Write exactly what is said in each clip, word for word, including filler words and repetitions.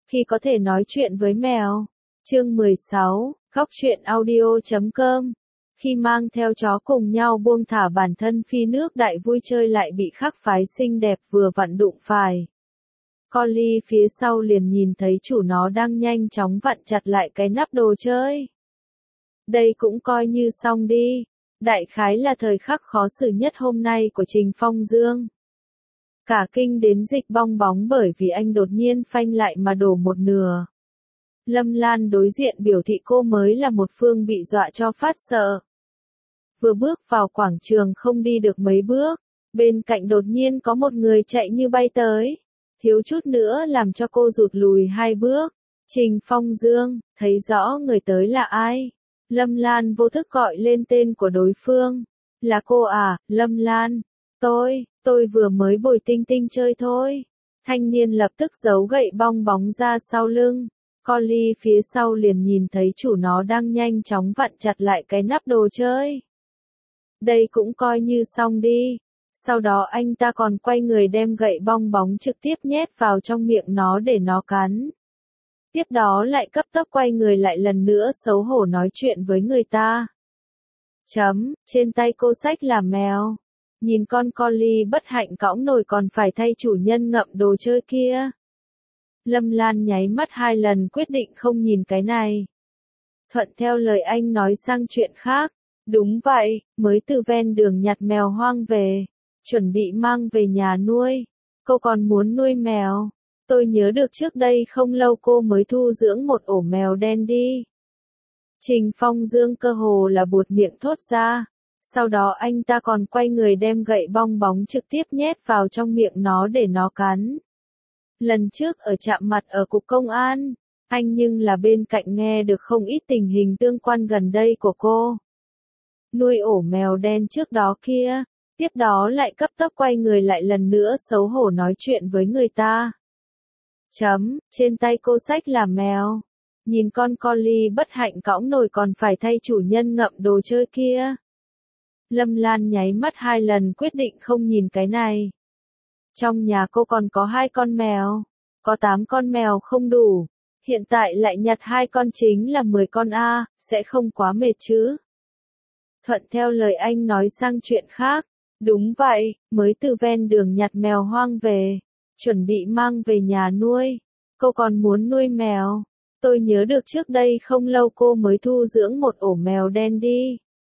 Khi có thể nói chuyện với mèo. Chương mười sáu, góc truyện audio chấm com. Khi mang theo chó cùng nhau buông thả bản thân phi nước đại vui chơi lại bị khắc phái xinh đẹp vừa vặn đụng phải. Collie phía sau liền nhìn thấy chủ nó đang nhanh chóng vặn chặt lại cái nắp đồ chơi. Đây cũng coi như xong đi. Đại khái là thời khắc khó xử nhất hôm nay của Trình Phong Dương. Cả kinh đến dịch bong bóng bởi vì anh đột nhiên phanh lại mà đổ một nửa. Lâm Lan đối diện biểu thị cô mới là một phương bị dọa cho phát sợ. Vừa bước vào quảng trường không đi được mấy bước, bên cạnh đột nhiên có một người chạy như bay tới. Thiếu chút nữa làm cho cô rụt lùi hai bước. Trình Phong Dương, thấy rõ người tới là ai. Lâm Lan vô thức gọi lên tên của đối phương. Là cô à, Lâm Lan. Tôi, tôi vừa mới bồi Tinh Tinh chơi thôi. Thanh niên lập tức giấu gậy bong bóng ra sau lưng. Collie phía sau liền nhìn thấy chủ nó đang nhanh chóng vặn chặt lại cái nắp đồ chơi. Đây cũng coi như xong đi. Sau đó anh ta còn quay người đem gậy bong bóng trực tiếp nhét vào trong miệng nó để nó cắn. Tiếp đó lại cấp tốc quay người lại lần nữa xấu hổ nói chuyện với người ta. Chấm, trên tay cô xách là mèo. Nhìn con Collie bất hạnh cõng nồi còn phải thay chủ nhân ngậm đồ chơi kia. Lâm Lan nháy mắt hai lần quyết định không nhìn cái này. Thuận theo lời anh nói sang chuyện khác. Đúng vậy, mới từ ven đường nhặt mèo hoang về. Chuẩn bị mang về nhà nuôi. Cô còn muốn nuôi mèo. Tôi nhớ được trước đây không lâu cô mới thu dưỡng một ổ mèo đen đi. Trình Phong Dương cơ hồ là buột miệng thốt ra. Sau đó anh ta còn quay người đem gậy bong bóng trực tiếp nhét vào trong miệng nó để nó cắn. Lần trước ở chạm mặt ở cục công an, anh nhưng là bên cạnh nghe được không ít tình hình tương quan gần đây của cô. Nuôi ổ mèo đen trước đó kia, tiếp đó lại cấp tốc quay người lại lần nữa xấu hổ nói chuyện với người ta. Chấm, trên tay cô xách là mèo. Nhìn con Collie bất hạnh cõng nồi còn phải thay chủ nhân ngậm đồ chơi kia. Lâm Lan nháy mắt hai lần quyết định không nhìn cái này. Trong nhà cô còn có hai con mèo. Có tám con mèo không đủ. Hiện tại lại nhặt hai con chính là mười con A, sẽ không quá mệt chứ. Thuận theo lời anh nói sang chuyện khác. Đúng vậy, mới từ ven đường nhặt mèo hoang về. Chuẩn bị mang về nhà nuôi. Cô còn muốn nuôi mèo. Tôi nhớ được trước đây không lâu cô mới thu dưỡng một ổ mèo đen đi.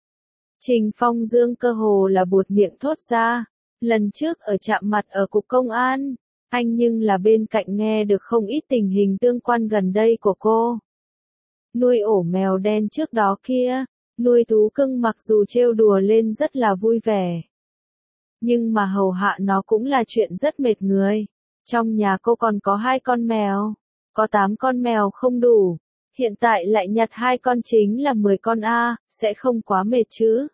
Trình Phong Dương cơ hồ là buột miệng thốt ra. Lần trước ở chạm mặt ở cục công an, anh nhưng là bên cạnh nghe được không ít tình hình tương quan gần đây của cô. Nuôi ổ mèo đen trước đó kia, nuôi thú cưng mặc dù trêu đùa lên rất là vui vẻ. Nhưng mà hầu hạ nó cũng là chuyện rất mệt người. Trong nhà cô còn có hai con mèo, có tám con mèo không đủ. Hiện tại lại nhặt hai con chính là mười con A, sẽ không quá mệt chứ.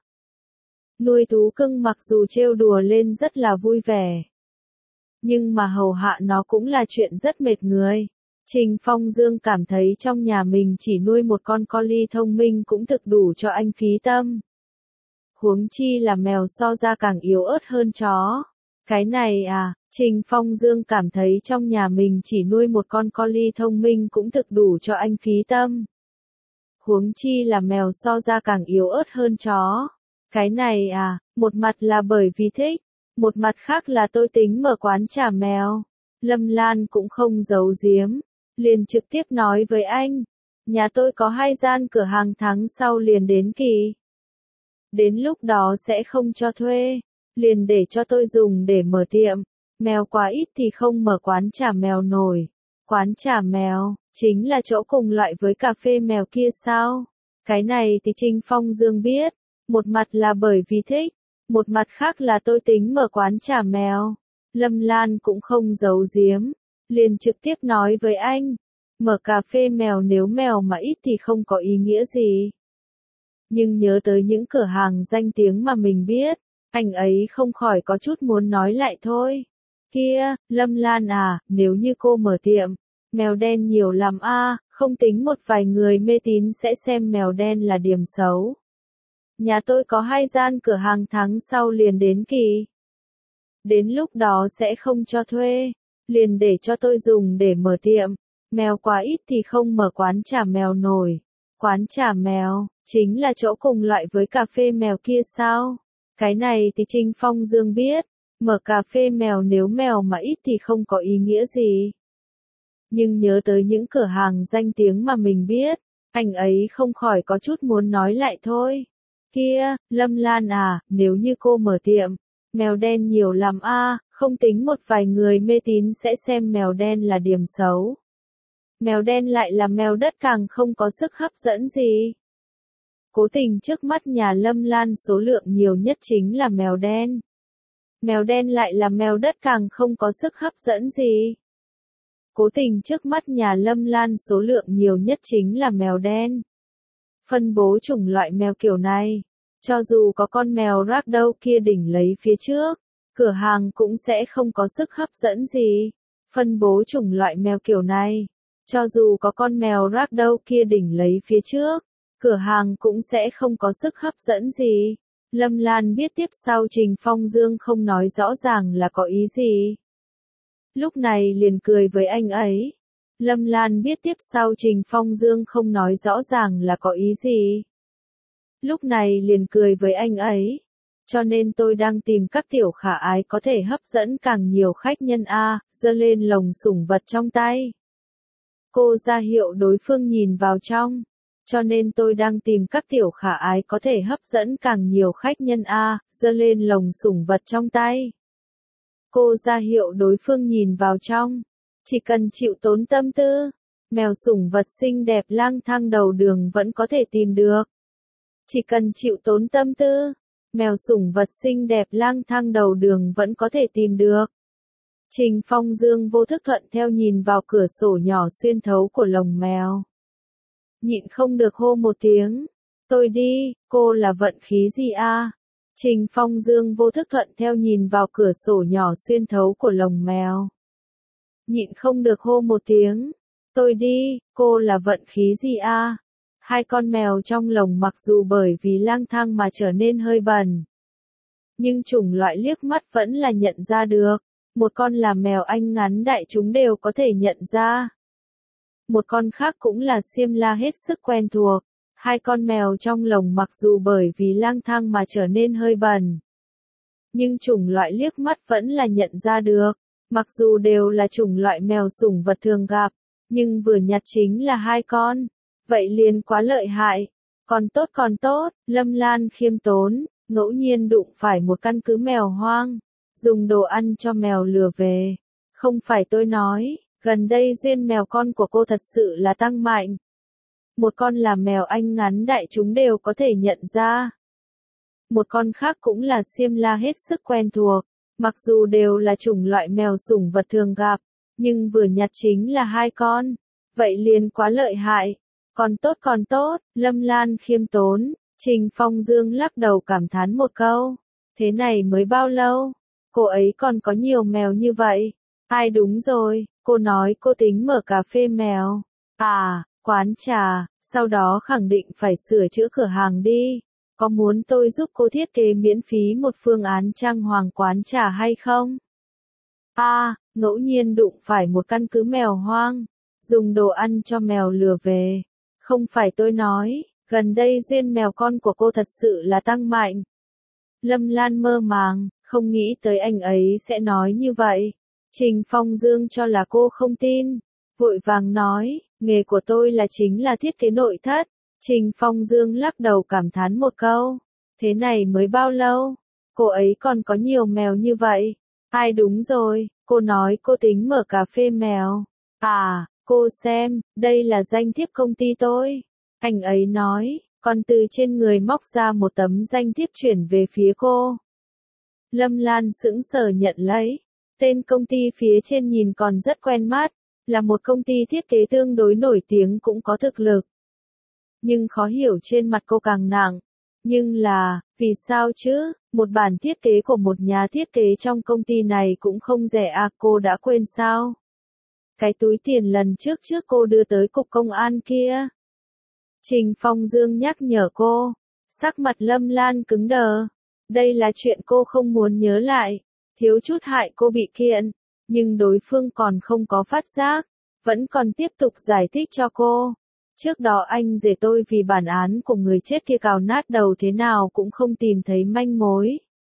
Nuôi thú cưng mặc dù trêu đùa lên rất là vui vẻ. Nhưng mà hầu hạ nó cũng là chuyện rất mệt người. Trình Phong Dương cảm thấy trong nhà mình chỉ nuôi một con Collie thông minh cũng thực đủ cho anh phí tâm. Huống chi là mèo so ra càng yếu ớt hơn chó. Cái này à, Trình Phong Dương cảm thấy trong nhà mình chỉ nuôi một con Collie thông minh cũng thực đủ cho anh phí tâm. Huống chi là mèo so ra càng yếu ớt hơn chó. Cái này à, một mặt là bởi vì thích, một mặt khác là tôi tính mở quán trà mèo. Lâm Lan cũng không giấu giếm, liền trực tiếp nói với anh. Nhà tôi có hai gian cửa hàng tháng sau liền đến kỳ. Đến lúc đó sẽ không cho thuê, liền để cho tôi dùng để mở tiệm. Mèo quá ít thì không mở quán trà mèo nổi. Quán trà mèo, chính là chỗ cùng loại với cà phê mèo kia sao? Cái này thì Trình Phong Dương biết. Một mặt là bởi vì thích, một mặt khác là tôi tính mở quán trà mèo. Lâm Lan cũng không giấu giếm, liền trực tiếp nói với anh. Mở cà phê mèo nếu mèo mà ít thì không có ý nghĩa gì. Nhưng nhớ tới những cửa hàng danh tiếng mà mình biết, anh ấy không khỏi có chút muốn nói lại thôi. Kia, Lâm Lan à, nếu như cô mở tiệm, mèo đen nhiều lắm a, không tính một vài người mê tín sẽ xem mèo đen là điểm xấu. Nhà tôi có hai gian cửa hàng tháng sau liền đến kỳ. Đến lúc đó sẽ không cho thuê, liền để cho tôi dùng để mở tiệm. Mèo quá ít thì không mở quán trà mèo nổi. Quán trà mèo, chính là chỗ cùng loại với cà phê mèo kia sao? Cái này thì Trình Phong Dương biết. Mở cà phê mèo nếu mèo mà ít thì không có ý nghĩa gì. Nhưng nhớ tới những cửa hàng danh tiếng mà mình biết, anh ấy không khỏi có chút muốn nói lại thôi. Kia, Lâm Lan à, nếu như cô mở tiệm, mèo đen nhiều lắm a, không tính một vài người mê tín sẽ xem mèo đen là điểm xấu. Mèo đen lại là mèo đất càng không có sức hấp dẫn gì. Cố tình trước mắt nhà Lâm Lan số lượng nhiều nhất chính là mèo đen. Mèo đen lại là mèo đất càng không có sức hấp dẫn gì. Cố tình trước mắt nhà Lâm Lan số lượng nhiều nhất chính là mèo đen. Phân bố chủng loại mèo kiểu này, cho dù có con mèo ragdoll kia đỉnh lấy phía trước, cửa hàng cũng sẽ không có sức hấp dẫn gì. Phân bố chủng loại mèo kiểu này, cho dù có con mèo ragdoll kia đỉnh lấy phía trước, cửa hàng cũng sẽ không có sức hấp dẫn gì. Lâm Lan biết tiếp sau Trình Phong Dương không nói rõ ràng là có ý gì. Lúc này liền cười với anh ấy. Lâm Lan biết tiếp sau Trình Phong Dương không nói rõ ràng là có ý gì. Lúc này liền cười với anh ấy. Cho nên tôi đang tìm các tiểu khả ái có thể hấp dẫn càng nhiều khách nhân a, giơ lên lồng sủng vật trong tay. Cô ra hiệu đối phương nhìn vào trong. Cho nên tôi đang tìm các tiểu khả ái có thể hấp dẫn càng nhiều khách nhân a, giơ lên lồng sủng vật trong tay. Cô ra hiệu đối phương nhìn vào trong. Chỉ cần chịu tốn tâm tư, mèo sủng vật xinh đẹp lang thang đầu đường vẫn có thể tìm được. Chỉ cần chịu tốn tâm tư, mèo sủng vật xinh đẹp lang thang đầu đường vẫn có thể tìm được. Trình Phong Dương vô thức thuận theo nhìn vào cửa sổ nhỏ xuyên thấu của lồng mèo. Nhịn không được hô một tiếng. Tôi đi, cô là vận khí gì a? Trình Phong Dương vô thức thuận theo nhìn vào cửa sổ nhỏ xuyên thấu của lồng mèo. Nhịn không được hô một tiếng. Tôi đi, cô là vận khí gì a? Hai con mèo trong lồng mặc dù bởi vì lang thang mà trở nên hơi bẩn, nhưng chủng loại liếc mắt vẫn là nhận ra được. Một con là mèo Anh ngắn đại chúng đều có thể nhận ra. Một con khác cũng là xiêm la hết sức quen thuộc. Hai con mèo trong lồng mặc dù bởi vì lang thang mà trở nên hơi bẩn, nhưng chủng loại liếc mắt vẫn là nhận ra được. Mặc dù đều là chủng loại mèo sủng vật thường gặp, nhưng vừa nhặt chính là hai con. Vậy liền quá lợi hại. Còn tốt còn tốt, Lâm Lan khiêm tốn, ngẫu nhiên đụng phải một căn cứ mèo hoang, dùng đồ ăn cho mèo lừa về. Không phải tôi nói, gần đây duyên mèo con của cô thật sự là tăng mạnh. Một con là mèo Anh ngắn đại chúng đều có thể nhận ra. Một con khác cũng là xiêm la hết sức quen thuộc. Mặc dù đều là chủng loại mèo sủng vật thường gặp, nhưng vừa nhặt chính là hai con. Vậy liền quá lợi hại. Còn tốt còn tốt, Lâm Lan khiêm tốn. Trình Phong Dương lắc đầu cảm thán một câu. Thế này mới bao lâu? Cô ấy còn có nhiều mèo như vậy. Ai đúng rồi, cô nói cô tính mở cà phê mèo. À, quán trà, sau đó khẳng định phải sửa chữa cửa hàng đi. Có muốn tôi giúp cô thiết kế miễn phí một phương án trang hoàng quán trà hay không? À, ngẫu nhiên đụng phải một căn cứ mèo hoang, dùng đồ ăn cho mèo lừa về. Không phải tôi nói, gần đây duyên mèo con của cô thật sự là tăng mạnh. Lâm Lan mơ màng, không nghĩ tới anh ấy sẽ nói như vậy. Trình Phong Dương cho là cô không tin, vội vàng nói, nghề của tôi là chính là thiết kế nội thất. Trình Phong Dương lắc đầu cảm thán một câu. Thế này mới bao lâu? Cô ấy còn có nhiều mèo như vậy. Ai đúng rồi, cô nói cô tính mở cà phê mèo. À, cô xem, đây là danh thiếp công ty tôi. Anh ấy nói, còn từ trên người móc ra một tấm danh thiếp chuyển về phía cô. Lâm Lan sững sờ nhận lấy. Tên công ty phía trên nhìn còn rất quen mắt, là một công ty thiết kế tương đối nổi tiếng cũng có thực lực. Nhưng khó hiểu trên mặt cô càng nặng. Nhưng là, vì sao chứ, một bản thiết kế của một nhà thiết kế trong công ty này cũng không rẻ à, cô đã quên sao? Cái túi tiền lần trước trước cô đưa tới cục công an kia. Trình Phong Dương nhắc nhở cô, sắc mặt Lâm Lan cứng đờ. Đây là chuyện cô không muốn nhớ lại, thiếu chút hại cô bị kiện, nhưng đối phương còn không có phát giác. vẫn còn tiếp tục giải thích cho cô. Trước đó anh rể tôi vì bản án của người chết kia cào nát đầu thế nào cũng không tìm thấy manh mối.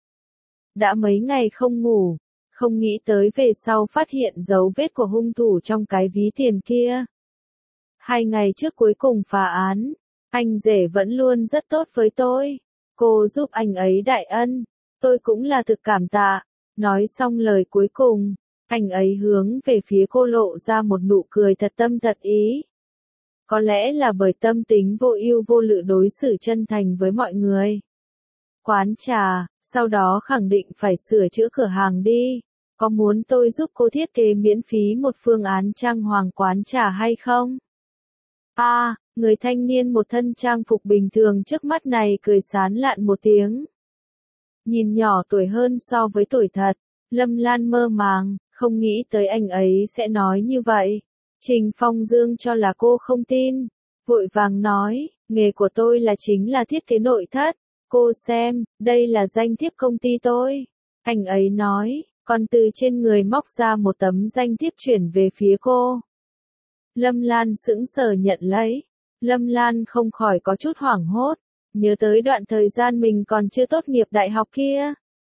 Đã mấy ngày không ngủ, không nghĩ tới về sau phát hiện dấu vết của hung thủ trong cái ví tiền kia. Hai ngày trước cuối cùng phá án, anh rể vẫn luôn rất tốt với tôi. Cô giúp anh ấy đại ân, tôi cũng là thực cảm tạ. Nói xong lời cuối cùng, anh ấy hướng về phía cô lộ ra một nụ cười thật tâm thật ý. Có lẽ là bởi tâm tính vô ưu vô lự đối xử chân thành với mọi người. Quán trà, sau đó khẳng định phải sửa chữa cửa hàng đi. Có muốn tôi giúp cô thiết kế miễn phí một phương án trang hoàng quán trà hay không? A, à, người thanh niên một thân trang phục bình thường trước mắt này cười sán lạn một tiếng. Nhìn nhỏ tuổi hơn so với tuổi thật, Lâm Lan mơ màng, không nghĩ tới anh ấy sẽ nói như vậy. Trình Phong Dương cho là cô không tin, vội vàng nói, nghề của tôi là chính là thiết kế nội thất. Cô xem, đây là danh thiếp công ty tôi. Anh ấy nói, còn từ trên người móc ra một tấm danh thiếp chuyển về phía cô. Lâm Lan sững sờ nhận lấy. Lâm Lan không khỏi có chút hoảng hốt, nhớ tới đoạn thời gian mình còn chưa tốt nghiệp đại học kia.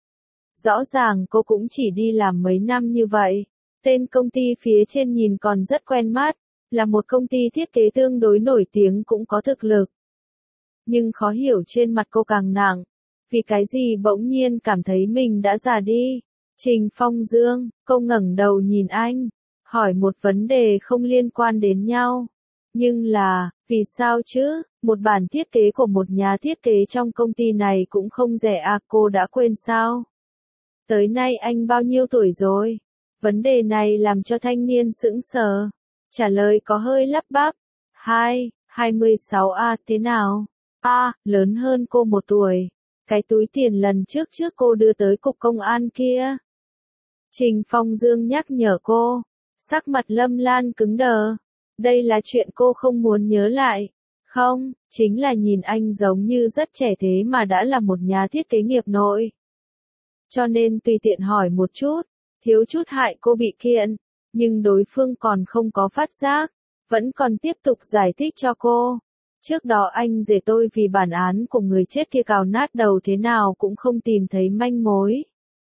Rõ ràng cô cũng chỉ đi làm mấy năm như vậy. Tên công ty phía trên nhìn còn rất quen mắt, là một công ty thiết kế tương đối nổi tiếng cũng có thực lực. Nhưng khó hiểu trên mặt cô càng nặng, vì cái gì bỗng nhiên cảm thấy mình đã già đi. Trình Phong Dương, cô ngẩng đầu nhìn anh, hỏi một vấn đề không liên quan đến nhau. Nhưng là, vì sao chứ, một bản thiết kế của một nhà thiết kế trong công ty này cũng không rẻ à, cô đã quên sao? Tới nay anh bao nhiêu tuổi rồi? Vấn đề này làm cho thanh niên sững sờ. Trả lời có hơi lắp bắp. Hai, hai mươi sáu a thế nào? A, lớn hơn cô một tuổi. Cái túi tiền lần trước trước cô đưa tới cục công an kia. Trình Phong Dương nhắc nhở cô. Sắc mặt Lâm Lan cứng đờ. Đây là chuyện cô không muốn nhớ lại. Không, chính là nhìn anh giống như rất trẻ thế mà đã là một nhà thiết kế nghiệp nội. Cho nên tùy tiện hỏi một chút, thiếu chút hại cô bị kiện, nhưng đối phương còn không có phát giác, vẫn còn tiếp tục giải thích cho cô. Trước đó anh rể tôi vì bản án của người chết kia cào nát đầu thế nào cũng không tìm thấy manh mối.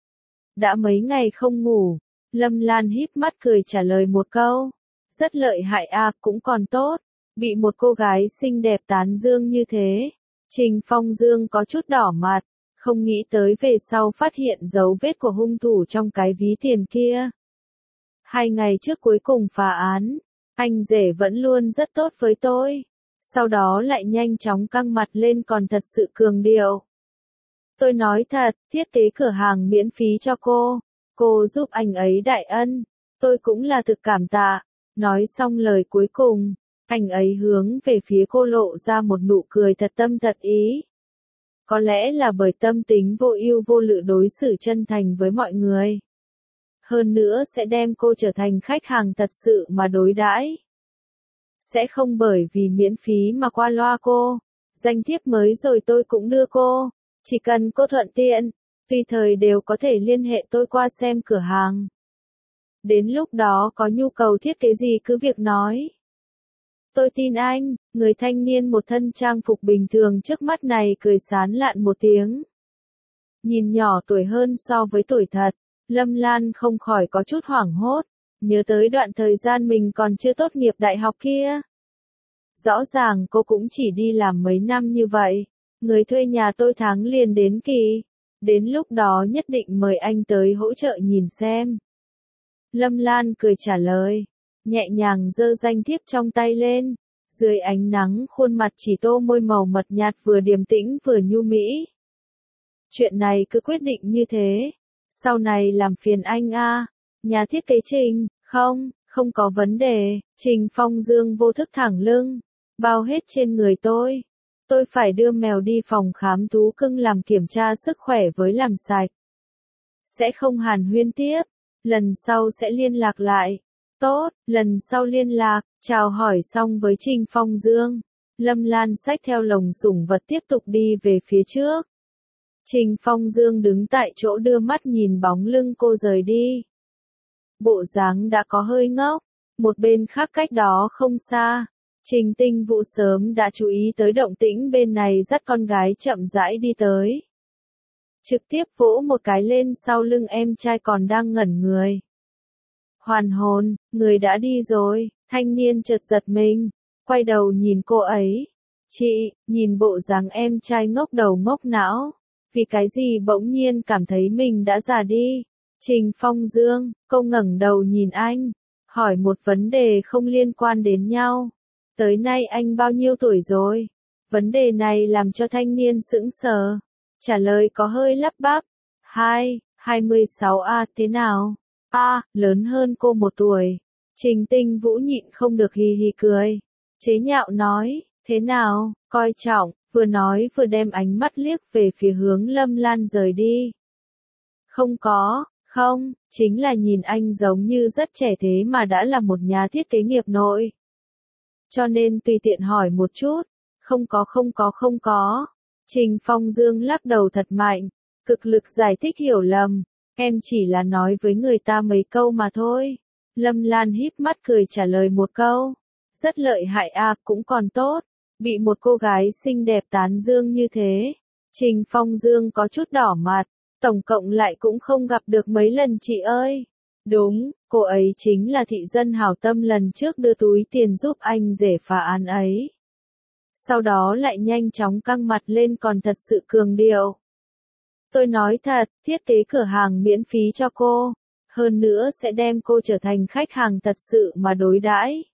Đã mấy ngày không ngủ, Lâm Lan híp mắt cười trả lời một câu. Rất lợi hại à, cũng còn tốt, bị một cô gái xinh đẹp tán dương như thế. Trình Phong Dương có chút đỏ mặt, không nghĩ tới về sau phát hiện dấu vết của hung thủ trong cái ví tiền kia. Hai ngày trước cuối cùng phá án, anh rể vẫn luôn rất tốt với tôi. Sau đó lại nhanh chóng căng mặt lên còn thật sự cường điệu. Tôi nói thật, thiết kế cửa hàng miễn phí cho cô. Cô giúp anh ấy đại ân. Tôi cũng là thực cảm tạ. Nói xong lời cuối cùng, anh ấy hướng về phía cô lộ ra một nụ cười thật tâm thật ý. Có lẽ là bởi tâm tính vô ưu vô lự đối xử chân thành với mọi người. Hơn nữa sẽ đem cô trở thành khách hàng thật sự mà đối đãi. Sẽ không bởi vì miễn phí mà qua loa cô. Danh thiếp mới rồi tôi cũng đưa cô. Chỉ cần cô thuận tiện, tùy thời đều có thể liên hệ tôi qua xem cửa hàng. Đến lúc đó có nhu cầu thiết kế gì cứ việc nói. Tôi tin anh, người thanh niên một thân trang phục bình thường trước mắt này cười sán lạn một tiếng. Nhìn nhỏ tuổi hơn so với tuổi thật, Lâm Lan không khỏi có chút hoảng hốt, nhớ tới đoạn thời gian mình còn chưa tốt nghiệp đại học kia. Rõ ràng cô cũng chỉ đi làm mấy năm như vậy, người thuê nhà tôi tháng liền đến kỳ, đến lúc đó nhất định mời anh tới hỗ trợ nhìn xem. Lâm Lan cười trả lời, nhẹ nhàng giơ danh thiếp trong tay lên, dưới ánh nắng khuôn mặt chỉ tô môi màu mật nhạt vừa điềm tĩnh vừa nhu mỹ. Chuyện này cứ quyết định như thế, sau này làm phiền anh a, nhà thiết kế Trình, không, không có vấn đề, Trình Phong Dương vô thức thẳng lưng, bao hết trên người tôi. Tôi phải đưa mèo đi phòng khám thú cưng làm kiểm tra sức khỏe với làm sạch. Sẽ không hàn huyên tiếp, lần sau sẽ liên lạc lại. Tốt, lần sau liên lạc, chào hỏi xong với Trình Phong Dương. Lâm Lan xách theo lồng sủng vật tiếp tục đi về phía trước. Trình Phong Dương đứng tại chỗ đưa mắt nhìn bóng lưng cô rời đi. Bộ dáng đã có hơi ngốc, Một bên khác cách đó không xa, Trình Tinh Vũ sớm đã chú ý tới động tĩnh bên này, dắt con gái chậm rãi đi tới. Trực tiếp vỗ một cái lên sau lưng em trai còn đang ngẩn người. Hoàn hồn, người đã đi rồi, thanh niên chợt giật mình, quay đầu nhìn cô ấy. Chị, nhìn bộ dáng em trai ngốc đầu ngốc não, vì cái gì bỗng nhiên cảm thấy mình đã già đi. Trình Phong Dương, cô ngẩng đầu nhìn anh, hỏi một vấn đề không liên quan đến nhau. Tới nay anh bao nhiêu tuổi rồi? Vấn đề này làm cho thanh niên sững sờ. Trả lời có hơi lắp bắp. Hai, hai mươi sáu a thế nào? A, lớn hơn cô một tuổi. Trình Tinh Vũ nhịn không được hì hì cười. Chế nhạo nói, thế nào, coi trọng, vừa nói vừa đem ánh mắt liếc về phía hướng Lâm Lan rời đi. Không có, không, chính là nhìn anh giống như rất trẻ thế mà đã là một nhà thiết kế nghiệp nội. Cho nên tùy tiện hỏi một chút, không có không có không có. Trình Phong Dương lắc đầu thật mạnh, cực lực giải thích hiểu lầm, em chỉ là nói với người ta mấy câu mà thôi. Lâm Lan híp mắt cười trả lời một câu, rất lợi hại à, cũng còn tốt, bị một cô gái xinh đẹp tán dương như thế. Trình Phong Dương có chút đỏ mặt, tổng cộng lại cũng không gặp được mấy lần chị ơi. Đúng, cô ấy chính là thị dân hảo tâm lần trước đưa túi tiền giúp anh rể phá án ấy. Sau đó lại nhanh chóng căng mặt lên còn thật sự cường điệu. Tôi nói thật, thiết kế cửa hàng miễn phí cho cô, hơn nữa sẽ đem cô trở thành khách hàng thật sự mà đối đãi.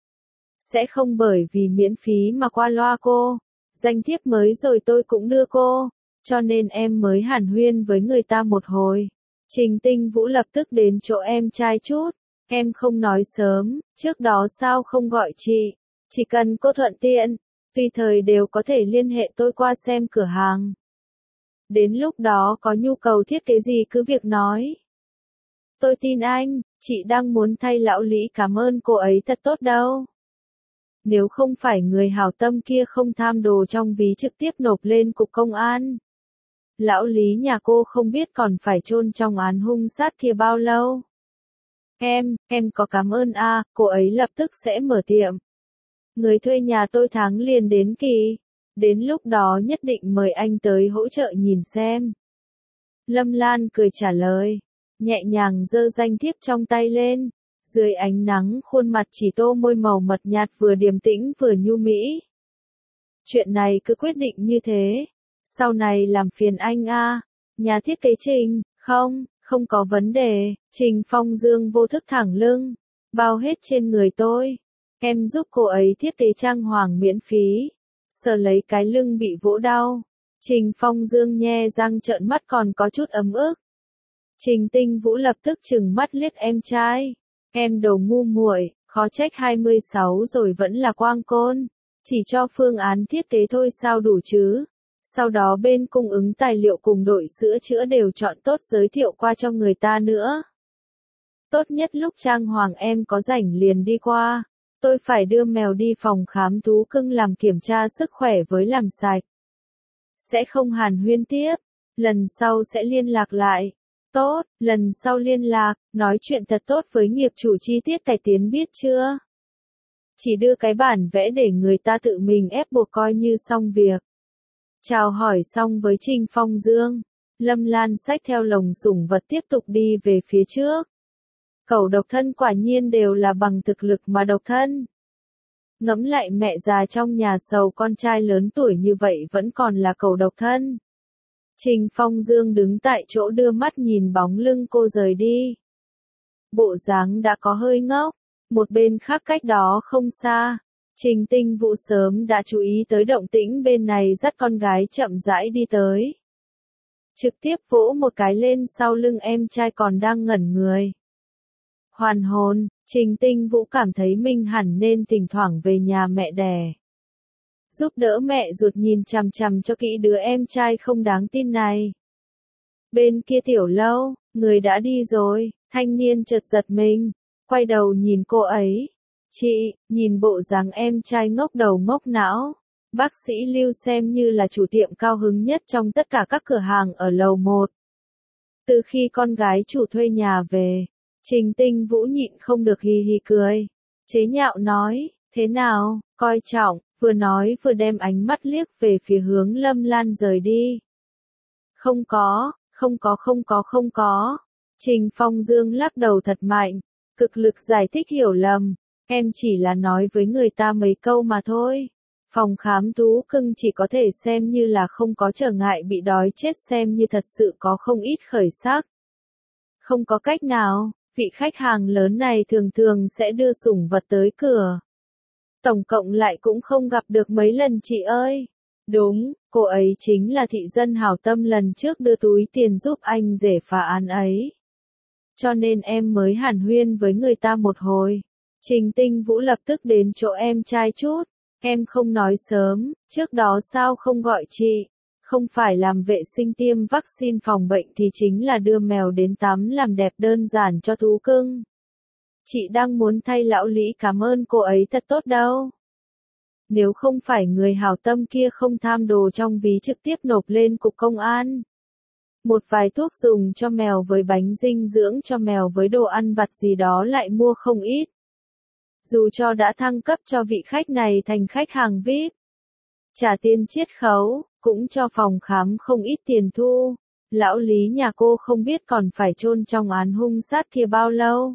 Sẽ không bởi vì miễn phí mà qua loa cô, danh thiếp mới rồi tôi cũng đưa cô, cho nên em mới hàn huyên với người ta một hồi. Trình Tinh Vũ lập tức đến chỗ em trai chút, em không nói sớm, trước đó sao không gọi chị, chỉ cần cô thuận tiện, tùy thời đều có thể liên hệ tôi qua xem cửa hàng. Đến lúc đó có nhu cầu thiết kế gì cứ việc nói. Tôi tin anh, chị đang muốn thay lão Lý cảm ơn cô ấy thật tốt đâu. Nếu không phải người hảo tâm kia không tham đồ trong ví trực tiếp nộp lên cục công an. Lão Lý nhà cô không biết còn phải chôn trong án hung sát kia bao lâu. Em, em có cảm ơn a, à, cô ấy lập tức sẽ mở tiệm. Người thuê nhà tôi tháng liền đến kỳ. Đến lúc đó nhất định mời anh tới hỗ trợ nhìn xem. Lâm Lan cười trả lời, nhẹ nhàng giơ danh thiếp trong tay lên. Dưới ánh nắng khuôn mặt chỉ tô môi màu mật nhạt vừa điềm tĩnh vừa nhu mỹ. Chuyện này cứ quyết định như thế. Sau này làm phiền anh a, à. Nhà thiết kế Trình, không, không có vấn đề. Trình Phong Dương vô thức thẳng lưng, bao hết trên người tôi. Em giúp cô ấy thiết kế trang hoàng miễn phí. Sờ lấy cái lưng bị vỗ đau. Trình Phong Dương nhe răng trợn mắt còn có chút ấm ức. Trình Tinh Vũ lập tức trừng mắt liếc em trai. Em đồ ngu muội, khó trách hai mươi sáu rồi vẫn là quang côn. Chỉ cho phương án thiết kế thôi sao đủ chứ. Sau đó bên cung ứng tài liệu cùng đội sữa chữa đều chọn tốt giới thiệu qua cho người ta nữa. Tốt nhất lúc trang hoàng em có rảnh liền đi qua. Tôi phải đưa mèo đi phòng khám thú cưng làm kiểm tra sức khỏe với làm sạch. Sẽ không hàn huyên tiếp, lần sau sẽ liên lạc lại. Tốt, lần sau liên lạc, nói chuyện thật tốt với nghiệp chủ chi tiết cải tiến biết chưa? Chỉ đưa cái bản vẽ để người ta tự mình ép buộc coi như xong việc. Chào hỏi xong với Trình Phong Dương, Lâm Lan xách theo lồng sủng vật tiếp tục đi về phía trước. Cẩu độc thân quả nhiên đều là bằng thực lực mà độc thân. Ngẫm lại mẹ già trong nhà sầu con trai lớn tuổi như vậy vẫn còn là cẩu độc thân. Trình Phong Dương đứng tại chỗ đưa mắt nhìn bóng lưng cô rời đi. Bộ dáng đã có hơi ngốc, một bên khác cách đó không xa. Trình Tinh Vũ sớm đã chú ý tới động tĩnh bên này dắt con gái chậm rãi đi tới. Trực tiếp vỗ một cái lên sau lưng em trai còn đang ngẩn người. Hoàn hồn, Trình Tinh Vũ cảm thấy mình hẳn nên thỉnh thoảng về nhà mẹ đẻ. Giúp đỡ mẹ ruột nhìn chằm chằm cho kỹ đứa em trai không đáng tin này. Bên kia tiểu lâu, người đã đi rồi, thanh niên chợt giật mình, quay đầu nhìn cô ấy. Chị, nhìn bộ dáng em trai ngốc đầu ngốc não. Bác sĩ Lưu xem như là chủ tiệm cao hứng nhất trong tất cả các cửa hàng ở lầu một. Từ khi con gái chủ thuê nhà về, Trình Tinh Vũ nhịn không được hì hì cười. chế nhạo nói, thế nào, coi trọng, vừa nói vừa đem ánh mắt liếc về phía hướng Lâm Lan rời đi. Không có, không có không có không có. Trình Phong Dương lắc đầu thật mạnh, cực lực giải thích hiểu lầm, em chỉ là nói với người ta mấy câu mà thôi. Phòng khám thú cưng chỉ có thể xem như là không có trở ngại bị đói chết, xem như thật sự có không ít khởi sắc. Không có cách nào, vị khách hàng lớn này thường thường sẽ đưa sủng vật tới cửa. Tổng cộng lại cũng không gặp được mấy lần chị ơi. Đúng, cô ấy chính là thị dân hảo tâm lần trước đưa túi tiền giúp anh rể phá án ấy. Cho nên em mới hàn huyên với người ta một hồi. Trình Tinh Vũ lập tức đến chỗ em trai chút. Em không nói sớm, trước đó sao không gọi chị? Không phải làm vệ sinh tiêm vaccine phòng bệnh thì chính là đưa mèo đến tắm làm đẹp đơn giản cho thú cưng. Chị đang muốn thay lão Lý cảm ơn cô ấy thật tốt đâu. Nếu không phải người hảo tâm kia không tham đồ trong ví trực tiếp nộp lên cục công an. Một vài thuốc dùng cho mèo với bánh dinh dưỡng cho mèo với đồ ăn vặt gì đó lại mua không ít. Dù cho đã thăng cấp cho vị khách này thành khách hàng vi ai pi, trả tiền chiết khấu, cũng cho phòng khám không ít tiền thu. Lão Lý nhà cô không biết còn phải chôn trong án hung sát kia bao lâu.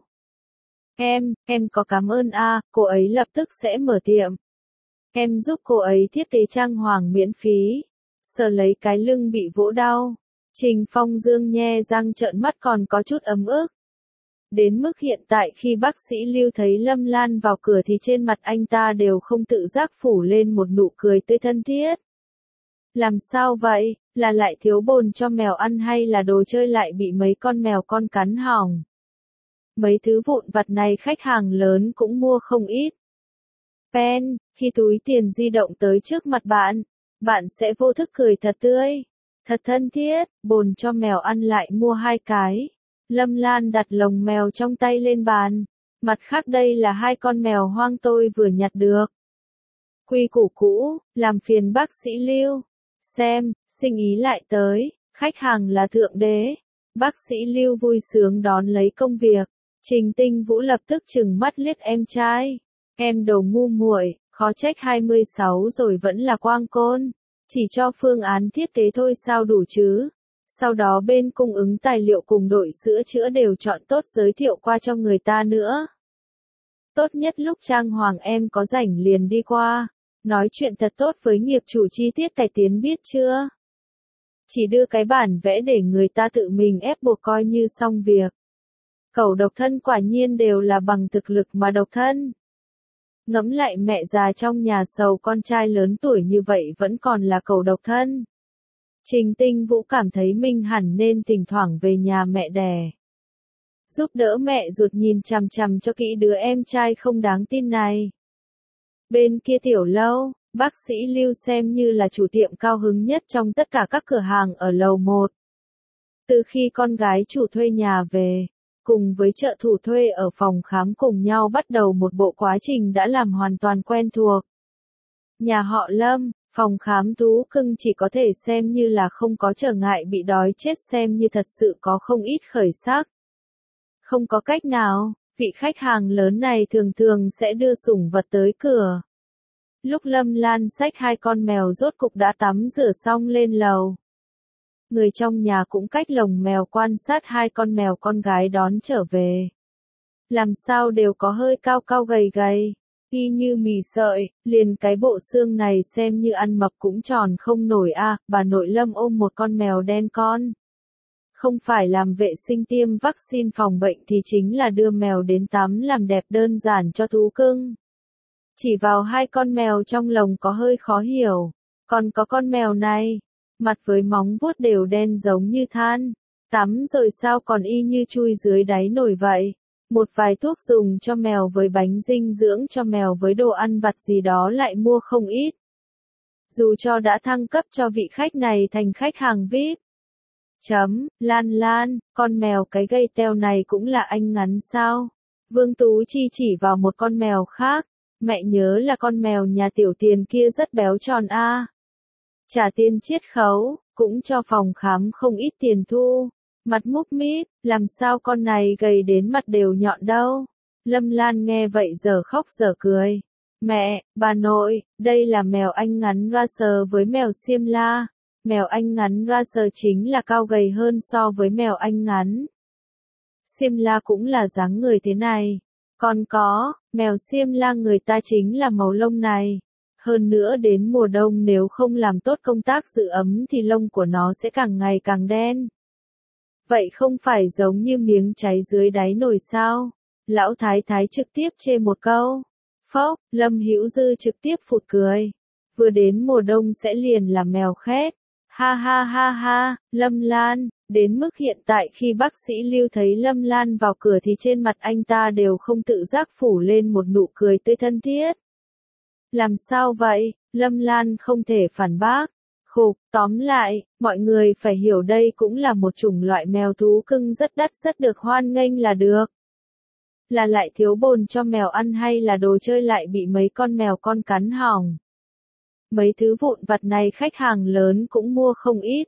Em, em có cảm ơn a, à, cô ấy lập tức sẽ mở tiệm. Em giúp cô ấy thiết kế trang hoàng miễn phí. Sờ lấy cái lưng bị vỗ đau. Trình Phong Dương nhe răng trợn mắt còn có chút ấm ức. Đến mức hiện tại khi bác sĩ Lưu thấy Lâm Lan vào cửa thì trên mặt anh ta đều không tự giác phủ lên một nụ cười tươi thân thiết. Làm sao vậy, là lại thiếu bồn cho mèo ăn hay là đồ chơi lại bị mấy con mèo con cắn hỏng? Mấy thứ vụn vặt này khách hàng lớn cũng mua không ít. Pen, khi túi tiền di động tới trước mặt bạn, bạn sẽ vô thức cười thật tươi, thật thân thiết, bồn cho mèo ăn lại mua hai cái. Lâm Lan đặt lồng mèo trong tay lên bàn. Mặt khác đây là hai con mèo hoang tôi vừa nhặt được. Quy củ cũ, làm phiền bác sĩ Lưu. Xem, sinh ý lại tới, khách hàng là thượng đế. Bác sĩ Lưu vui sướng đón lấy công việc. Trình Tinh Vũ lập tức trừng mắt liếc em trai. Em đồ ngu muội, khó trách hai mươi sáu rồi vẫn là quang côn. Chỉ cho phương án thiết kế thôi sao đủ chứ. Sau đó bên cung ứng tài liệu cùng đội sữa chữa đều chọn tốt giới thiệu qua cho người ta nữa. Tốt nhất lúc trang hoàng em có rảnh liền đi qua. Nói chuyện thật tốt với nghiệp chủ chi tiết cải tiến biết chưa? Chỉ đưa cái bản vẽ để người ta tự mình ép buộc coi như xong việc. Cẩu độc thân quả nhiên đều là bằng thực lực mà độc thân. Ngẫm lại mẹ già trong nhà sầu con trai lớn tuổi như vậy vẫn còn là cẩu độc thân. Trình Tinh Vũ cảm thấy mình hẳn nên thỉnh thoảng về nhà mẹ đẻ. Giúp đỡ mẹ ruột nhìn chằm chằm cho kỹ đứa em trai không đáng tin này. Bên kia tiểu lâu, bác sĩ Lưu xem như là chủ tiệm cao hứng nhất trong tất cả các cửa hàng ở lầu một. Từ khi con gái chủ thuê nhà về, cùng với trợ thủ thuê ở phòng khám cùng nhau bắt đầu một bộ quá trình đã làm hoàn toàn quen thuộc. Nhà họ Lâm, phòng khám thú cưng chỉ có thể xem như là không có trở ngại bị đói chết, xem như thật sự có không ít khởi sắc. Không có cách nào, vị khách hàng lớn này thường thường sẽ đưa sủng vật tới cửa. Lúc Lâm Lan xách hai con mèo rốt cục đã tắm rửa xong lên lầu. Người trong nhà cũng cách lồng mèo quan sát hai con mèo con gái đón trở về. Làm sao đều có hơi cao cao gầy gầy, y như mì sợi, liền cái bộ xương này xem như ăn mập cũng tròn không nổi a. À, bà nội Lâm ôm một con mèo đen con. Không phải làm vệ sinh tiêm vaccine phòng bệnh thì chính là đưa mèo đến tắm làm đẹp đơn giản cho thú cưng. Chỉ vào hai con mèo trong lồng có hơi khó hiểu. Còn có con mèo này, mặt với móng vuốt đều đen giống như than. Tắm rồi sao còn y như chui dưới đáy nồi vậy. Một vài thuốc dùng cho mèo với bánh dinh dưỡng cho mèo với đồ ăn vặt gì đó lại mua không ít. Dù cho đã thăng cấp cho vị khách này thành khách hàng vi ai pi. Chấm, Lan Lan, con mèo cái gây teo này cũng là anh ngắn sao? Vương Tú Chi chỉ vào một con mèo khác. Mẹ nhớ là con mèo nhà Tiểu Tiền kia rất béo tròn a. À. Trả tiền chiết khấu, cũng cho phòng khám không ít tiền thu. Mặt múc mít, làm sao con này gầy đến mặt đều nhọn đâu. Lâm Lan nghe vậy giờ khóc giờ cười. Mẹ, bà nội, đây là mèo Anh ngắn Russell với mèo Simla. Mèo Anh ngắn Russell chính là cao gầy hơn so với mèo Anh ngắn. Simla cũng là dáng người thế này. Còn có, mèo Simla người ta chính là màu lông này. Hơn nữa đến mùa đông nếu không làm tốt công tác giữ ấm thì lông của nó sẽ càng ngày càng đen. Vậy không phải giống như miếng cháy dưới đáy nồi sao? Lão Thái Thái trực tiếp chê một câu. Phốc, Lâm Hữu Dư trực tiếp phụt cười. Vừa đến mùa đông sẽ liền là mèo khét. Ha ha ha ha, Lâm Lan, đến mức hiện tại khi bác sĩ Lưu thấy Lâm Lan vào cửa thì trên mặt anh ta đều không tự giác phủ lên một nụ cười tươi thân thiết. Làm sao vậy? Lâm Lan không thể phản bác. Khục, tóm lại, mọi người phải hiểu đây cũng là một chủng loại mèo thú cưng rất đắt rất được hoan nghênh là được. Là lại thiếu bồn cho mèo ăn hay là đồ chơi lại bị mấy con mèo con cắn hỏng. Mấy thứ vụn vặt này khách hàng lớn cũng mua không ít.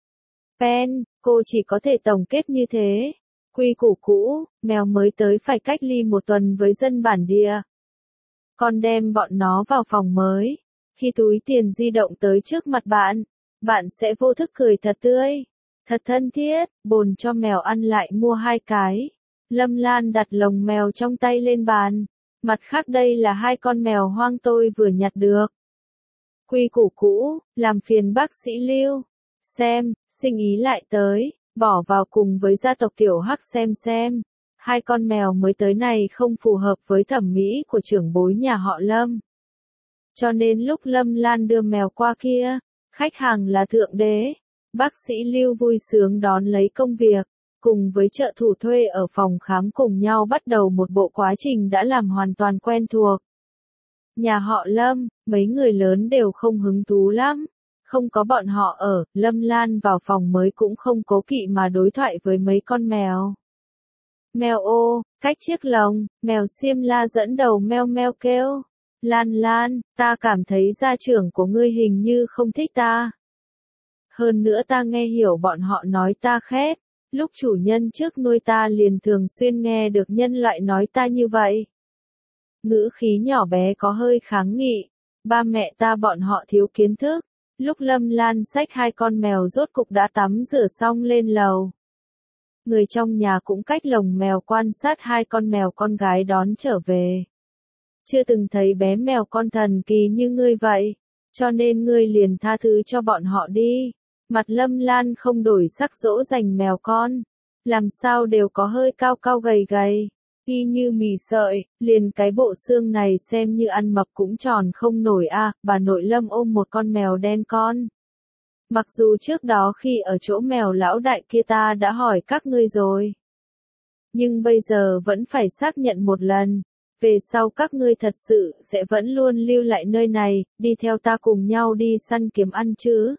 Pen, cô chỉ có thể tổng kết như thế. Quy củ cũ, mèo mới tới phải cách ly một tuần với dân bản địa. Con đem bọn nó vào phòng mới. Khi túi tiền di động tới trước mặt bạn, bạn sẽ vô thức cười thật tươi, thật thân thiết, bồn cho mèo ăn lại mua hai cái. Lâm Lan đặt lồng mèo trong tay lên bàn. Mặt khác đây là hai con mèo hoang tôi vừa nhặt được. Quy củ cũ, làm phiền bác sĩ Lưu. Xem, sinh ý lại tới, bỏ vào cùng với gia tộc Tiểu Hắc xem xem. Hai con mèo mới tới này không phù hợp với thẩm mỹ của trưởng bối nhà họ Lâm. Cho nên lúc Lâm Lan đưa mèo qua kia, khách hàng là thượng đế. Bác sĩ Lưu vui sướng đón lấy công việc, cùng với trợ thủ thuê ở phòng khám cùng nhau bắt đầu một bộ quá trình đã làm hoàn toàn quen thuộc. Nhà họ Lâm, mấy người lớn đều không hứng thú lắm. Không có bọn họ ở, Lâm Lan vào phòng mới cũng không cố kỵ mà đối thoại với mấy con mèo. Mèo ô, cách chiếc lồng, mèo Simla dẫn đầu meo meo kêu. Lan Lan, ta cảm thấy gia trưởng của ngươi hình như không thích ta. Hơn nữa ta nghe hiểu bọn họ nói ta khét. Lúc chủ nhân trước nuôi ta liền thường xuyên nghe được nhân loại nói ta như vậy. Ngữ khí nhỏ bé có hơi kháng nghị. Ba mẹ ta bọn họ thiếu kiến thức. Lúc Lâm Lan xách hai con mèo rốt cục đã tắm rửa xong lên lầu. Người trong nhà cũng cách lồng mèo quan sát hai con mèo con gái đón trở về. Chưa từng thấy bé mèo con thần kỳ như ngươi vậy, cho nên ngươi liền tha thứ cho bọn họ đi. Mặt Lâm Lan không đổi sắc dỗ dành mèo con, làm sao đều có hơi cao cao gầy gầy, y như mì sợi, liền cái bộ xương này xem như ăn mập cũng tròn không nổi a. À, bà nội Lâm ôm một con mèo đen con. Mặc dù trước đó khi ở chỗ mèo lão đại kia ta đã hỏi các ngươi rồi, nhưng bây giờ vẫn phải xác nhận một lần. Về sau các ngươi thật sự sẽ vẫn luôn lưu lại nơi này, đi theo ta cùng nhau đi săn kiếm ăn chứ.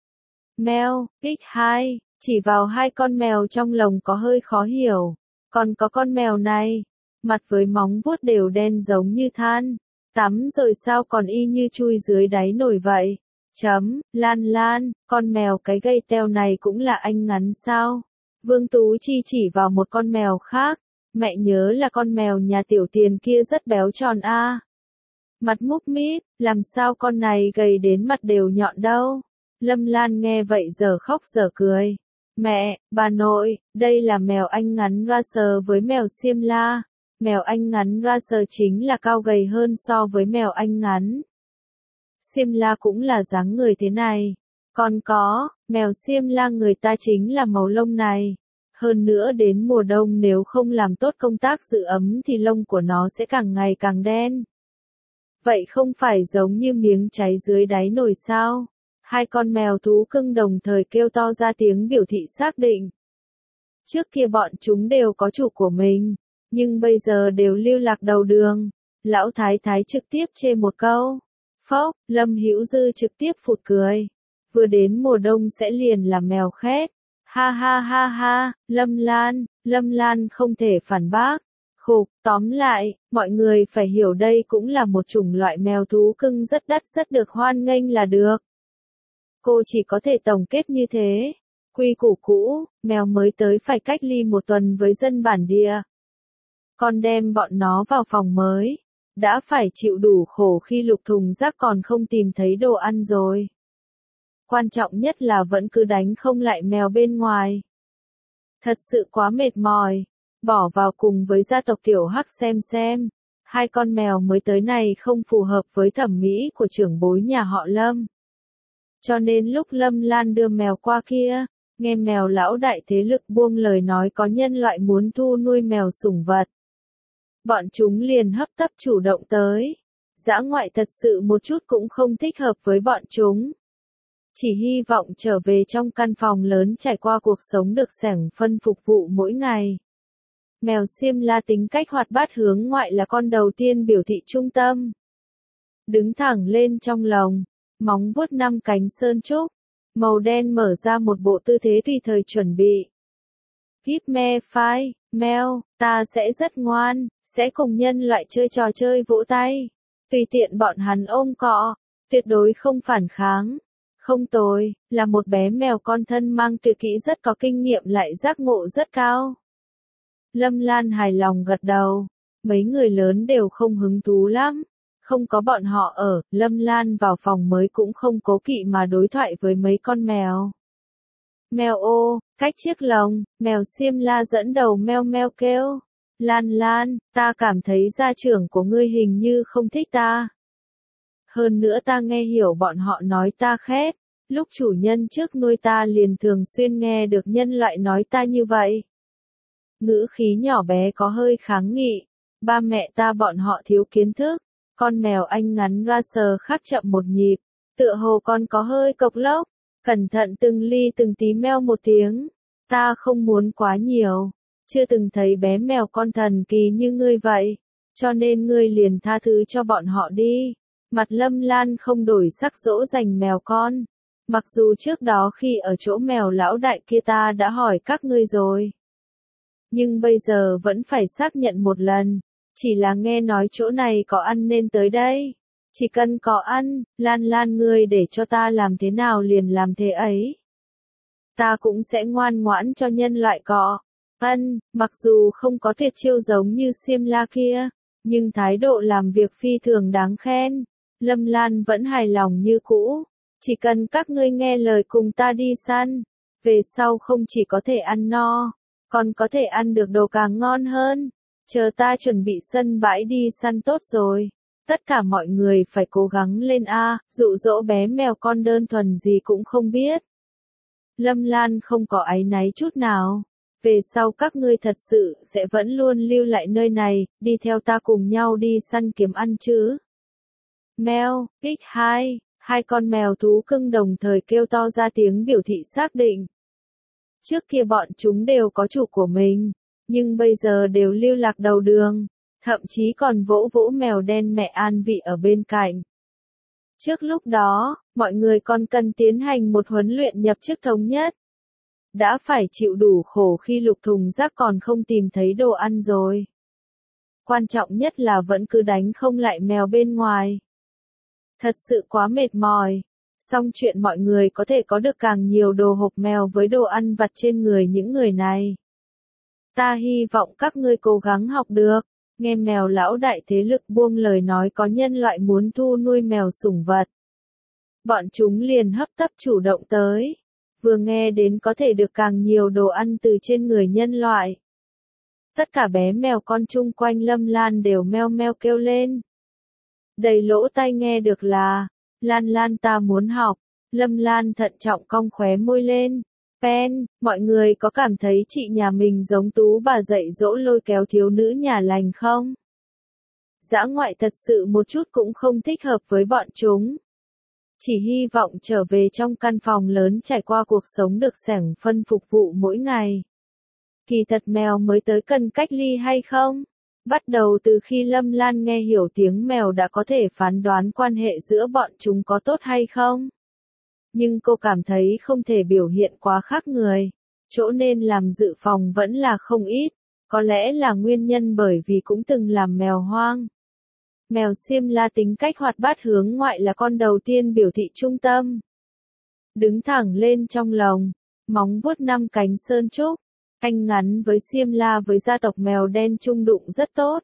Mèo, ích hai, chỉ vào hai con mèo trong lồng có hơi khó hiểu. Còn có con mèo này, mặt với móng vuốt đều đen giống như than. Tắm rồi sao còn y như chui dưới đáy nồi vậy. Chấm, Lan Lan, con mèo cái gây teo này cũng là anh ngắn sao? Vương Tú Chi chỉ vào một con mèo khác. Mẹ nhớ là con mèo nhà Tiểu Tiền kia rất béo tròn a. À. Mặt múc mít, làm sao con này gầy đến mặt đều nhọn đâu. Lâm Lan nghe vậy giờ khóc giờ cười. Mẹ, bà nội, đây là mèo Anh ngắn Russell với mèo Simla. Mèo Anh ngắn Russell chính là cao gầy hơn so với mèo Anh ngắn. Simla cũng là dáng người thế này. Còn có, mèo Simla người ta chính là màu lông này. Hơn nữa đến mùa đông nếu không làm tốt công tác giữ ấm thì lông của nó sẽ càng ngày càng đen. Vậy không phải giống như miếng cháy dưới đáy nồi sao? Hai con mèo thú cưng đồng thời kêu to ra tiếng biểu thị xác định. Trước kia bọn chúng đều có chủ của mình, nhưng bây giờ đều lưu lạc đầu đường. Lão Thái Thái trực tiếp chê một câu. Phốc, Lâm Hữu Dư trực tiếp phụt cười. Vừa đến mùa đông sẽ liền là mèo khét. Ha ha ha ha, Lâm Lan, Lâm Lan không thể phản bác. Khục, tóm lại, mọi người phải hiểu đây cũng là một chủng loại mèo thú cưng rất đắt rất được hoan nghênh là được. Cô chỉ có thể tổng kết như thế. Quy củ cũ, mèo mới tới phải cách ly một tuần với dân bản địa. con đem bọn nó vào phòng mới. Đã phải chịu đủ khổ khi lục thùng rác còn không tìm thấy đồ ăn rồi. Quan trọng nhất là vẫn cứ đánh không lại mèo bên ngoài. Thật sự quá mệt mỏi. Bỏ vào cùng với gia tộc Tiểu Hắc xem xem. Hai con mèo mới tới này không phù hợp với thẩm mỹ của trưởng bối nhà họ Lâm. Cho nên lúc Lâm Lan đưa mèo qua kia, nghe mèo lão đại thế lực buông lời nói có nhân loại muốn thu nuôi mèo sủng vật. Bọn chúng liền hấp tấp chủ động tới. Dã ngoại thật sự một chút cũng không thích hợp với bọn chúng. Chỉ hy vọng trở về trong căn phòng lớn trải qua cuộc sống được sẻng phân phục vụ mỗi ngày. Mèo Xiêm La tính cách hoạt bát hướng ngoại là con đầu tiên biểu thị trung tâm. Đứng thẳng lên trong lồng, móng vuốt năm cánh sơn trúc, màu đen mở ra một bộ tư thế tùy thời chuẩn bị. Híp me phai, mèo, ta sẽ rất ngoan, sẽ cùng nhân loại chơi trò chơi vỗ tay. Tùy tiện bọn hắn ôm cọ, tuyệt đối không phản kháng. Không tồi, là một bé mèo con thân mang tuyệt kỹ rất có kinh nghiệm lại giác ngộ rất cao. Lâm Lan hài lòng gật đầu, mấy người lớn đều không hứng thú lắm. Không có bọn họ ở, Lâm Lan vào phòng mới cũng không cố kỵ mà đối thoại với mấy con mèo. Mèo ô, cách chiếc lồng, mèo Xiêm La dẫn đầu meo meo kêu. Lan Lan, ta cảm thấy gia trưởng của ngươi hình như không thích ta. Hơn nữa ta nghe hiểu bọn họ nói ta khét, lúc chủ nhân trước nuôi ta liền thường xuyên nghe được nhân loại nói ta như vậy. Ngữ khí nhỏ bé có hơi kháng nghị, ba mẹ ta bọn họ thiếu kiến thức, con mèo anh ngắn ra sờ khác chậm một nhịp, tựa hồ con có hơi cộc lốc, cẩn thận từng ly từng tí meo một tiếng, ta không muốn quá nhiều, chưa từng thấy bé mèo con thần kỳ như ngươi vậy, cho nên ngươi liền tha thứ cho bọn họ đi. Mặt Lâm Lan không đổi sắc dỗ dành mèo con. Mặc dù trước đó khi ở chỗ mèo lão đại kia ta đã hỏi các ngươi rồi. Nhưng bây giờ vẫn phải xác nhận một lần. Chỉ là nghe nói chỗ này có ăn nên tới đây. Chỉ cần có ăn, Lan Lan ngươi để cho ta làm thế nào liền làm thế ấy. Ta cũng sẽ ngoan ngoãn cho nhân loại cọ. Ân, mặc dù không có tuyệt chiêu giống như Xiêm La kia, nhưng thái độ làm việc phi thường đáng khen. Lâm Lan vẫn hài lòng như cũ, chỉ cần các ngươi nghe lời cùng ta đi săn, về sau không chỉ có thể ăn no, còn có thể ăn được đồ càng ngon hơn. Chờ ta chuẩn bị sân bãi đi săn tốt rồi, tất cả mọi người phải cố gắng lên a, dụ dỗ bé mèo con đơn thuần gì cũng không biết. Lâm Lan không có áy náy chút nào, về sau các ngươi thật sự sẽ vẫn luôn lưu lại nơi này, đi theo ta cùng nhau đi săn kiếm ăn chứ. Mèo, ích hai, hai con mèo thú cưng đồng thời kêu to ra tiếng biểu thị xác định. Trước kia bọn chúng đều có chủ của mình, nhưng bây giờ đều lưu lạc đầu đường, thậm chí còn vỗ vỗ mèo đen mẹ An Vị ở bên cạnh. Trước lúc đó, mọi người còn cần tiến hành một huấn luyện nhập chức thống nhất. Đã phải chịu đủ khổ khi lục thùng rác còn không tìm thấy đồ ăn rồi. Quan trọng nhất là vẫn cứ đánh không lại mèo bên ngoài. Thật sự quá mệt mỏi. Xong chuyện mọi người có thể có được càng nhiều đồ hộp mèo với đồ ăn vặt trên người những người này. Ta hy vọng các ngươi cố gắng học được. Nghe mèo lão đại thế lực buông lời nói có nhân loại muốn thu nuôi mèo sủng vật. Bọn chúng liền hấp tấp chủ động tới. Vừa nghe đến có thể được càng nhiều đồ ăn từ trên người nhân loại. Tất cả bé mèo con chung quanh Lâm Lan đều meo meo kêu lên. Đầy lỗ tai nghe được là, Lan Lan ta muốn học. Lâm Lan thận trọng cong khóe môi lên. Pen, mọi người có cảm thấy chị nhà mình giống tú bà dạy dỗ lôi kéo thiếu nữ nhà lành không? Dã ngoại thật sự một chút cũng không thích hợp với bọn chúng. Chỉ hy vọng trở về trong căn phòng lớn trải qua cuộc sống được sẻng phân phục vụ mỗi ngày. Kỳ thật mèo mới tới cần cách ly hay không? Bắt đầu từ khi Lâm Lan nghe hiểu tiếng mèo đã có thể phán đoán quan hệ giữa bọn chúng có tốt hay không. Nhưng cô cảm thấy không thể biểu hiện quá khác người. Chỗ nên làm dự phòng vẫn là không ít. Có lẽ là nguyên nhân bởi vì cũng từng làm mèo hoang. Mèo Xiêm La tính cách hoạt bát hướng ngoại là con đầu tiên biểu thị trung tâm. Đứng thẳng lên trong lồng, móng vuốt năm cánh sơn trúc, Anh ngắn với xiêm la với gia tộc mèo đen chung đụng rất tốt.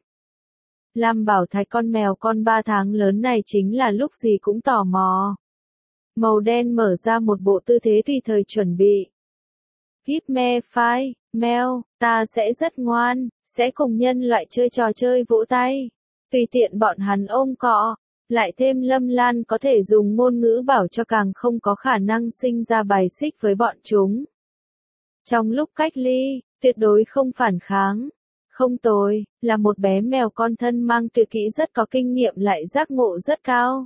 Lam Bảo Thạch con mèo con ba tháng lớn này chính là lúc gì cũng tò mò. Màu đen mở ra một bộ tư thế tùy thời chuẩn bị. Híp me phai, mèo, ta sẽ rất ngoan, sẽ cùng nhân loại chơi trò chơi vỗ tay. Tùy tiện bọn hắn ôm cọ. Lại thêm Lâm Lan có thể dùng ngôn ngữ bảo cho càng không có khả năng sinh ra bài xích với bọn chúng. Trong lúc cách ly, tuyệt đối không phản kháng. Không tồi, là một bé mèo con thân mang tuyệt kỹ rất có kinh nghiệm lại giác ngộ rất cao.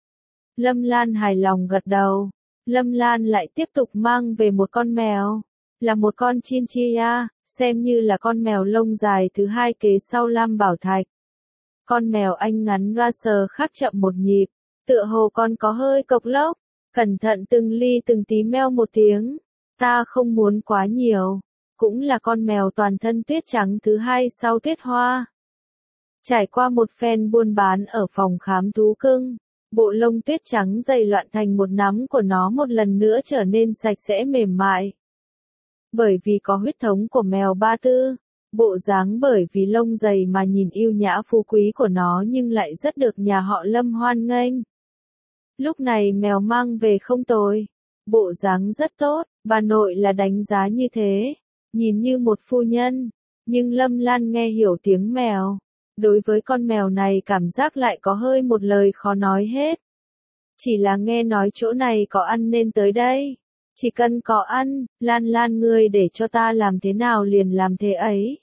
Lâm Lan hài lòng gật đầu. Lâm Lan lại tiếp tục mang về một con mèo. Là một con Chinchilla, xem như là con mèo lông dài thứ hai kế sau Lam Bảo Thạch. Con mèo Anh ngắn ra sờ khác chậm một nhịp, tựa hồ con có hơi cộc lốc, cẩn thận từng ly từng tí meo một tiếng. Ta không muốn quá nhiều, cũng là con mèo toàn thân tuyết trắng thứ hai sau tuyết hoa. Trải qua một phen buôn bán ở phòng khám thú cưng, bộ lông tuyết trắng dày loạn thành một nắm của nó một lần nữa trở nên sạch sẽ mềm mại. Bởi vì có huyết thống của mèo Ba Tư, bộ dáng bởi vì lông dày mà nhìn yêu nhã phú quý của nó nhưng lại rất được nhà họ Lâm hoan nghênh. Lúc này mèo mang về không tồi, bộ dáng rất tốt, bà nội là đánh giá như thế, nhìn như một phu nhân, nhưng Lâm Lan nghe hiểu tiếng mèo. Đối với con mèo này cảm giác lại có hơi một lời khó nói hết. Chỉ là nghe nói chỗ này có ăn nên tới đây. Chỉ cần có ăn, Lan Lan ngươi để cho ta làm thế nào liền làm thế ấy.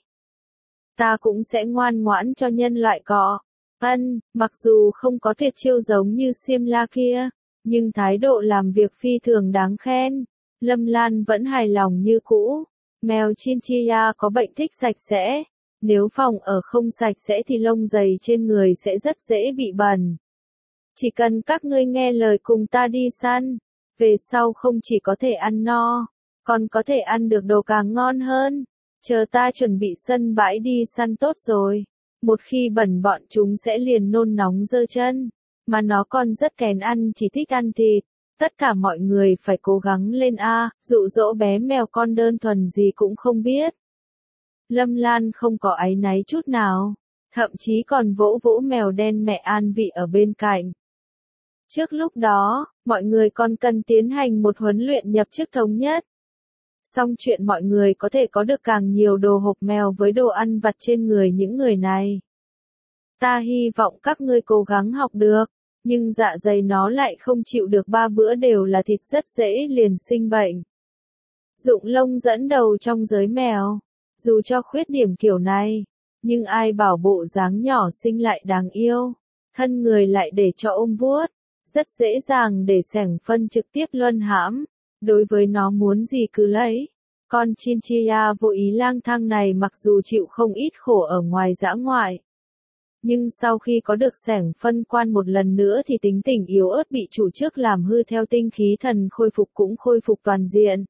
Ta cũng sẽ ngoan ngoãn cho nhân loại cọ. Ân, mặc dù không có tuyệt chiêu giống như xiêm la kia, nhưng thái độ làm việc phi thường đáng khen. Lâm Lan vẫn hài lòng như cũ. Mèo Chinchilla có bệnh thích sạch sẽ. Nếu phòng ở không sạch sẽ thì lông dày trên người sẽ rất dễ bị bẩn. Chỉ cần các ngươi nghe lời cùng ta đi săn, về sau không chỉ có thể ăn no, còn có thể ăn được đồ càng ngon hơn. Chờ ta chuẩn bị sân bãi đi săn tốt rồi. Một khi bẩn bọn chúng sẽ liền nôn nóng giơ chân. Mà nó còn rất kén ăn, chỉ thích ăn thịt. Tất cả mọi người phải cố gắng lên a, dụ dỗ bé mèo con đơn thuần gì cũng không biết. Lâm Lan không có áy náy chút nào, thậm chí còn vỗ vỗ mèo đen mẹ an vị ở bên cạnh. Trước lúc đó, mọi người còn cần tiến hành một huấn luyện nhập chức thống nhất. Xong chuyện mọi người có thể có được càng nhiều đồ hộp mèo với đồ ăn vặt trên người những người này. Ta hy vọng các ngươi cố gắng học được, nhưng dạ dày nó lại không chịu được ba bữa đều là thịt rất dễ liền sinh bệnh. Dụng Lông dẫn đầu trong giới mèo. Dù cho khuyết điểm kiểu này, nhưng ai bảo bộ dáng nhỏ xinh lại đáng yêu, thân người lại để cho ôm vuốt, rất dễ dàng để sẻng phân trực tiếp luân hãm, đối với nó muốn gì cứ lấy. Con Chinchilla vô ý lang thang này mặc dù chịu không ít khổ ở ngoài dã ngoại, nhưng sau khi có được sẻng phân quan một lần nữa thì tính tình yếu ớt bị chủ trước làm hư theo tinh khí thần khôi phục cũng khôi phục toàn diện.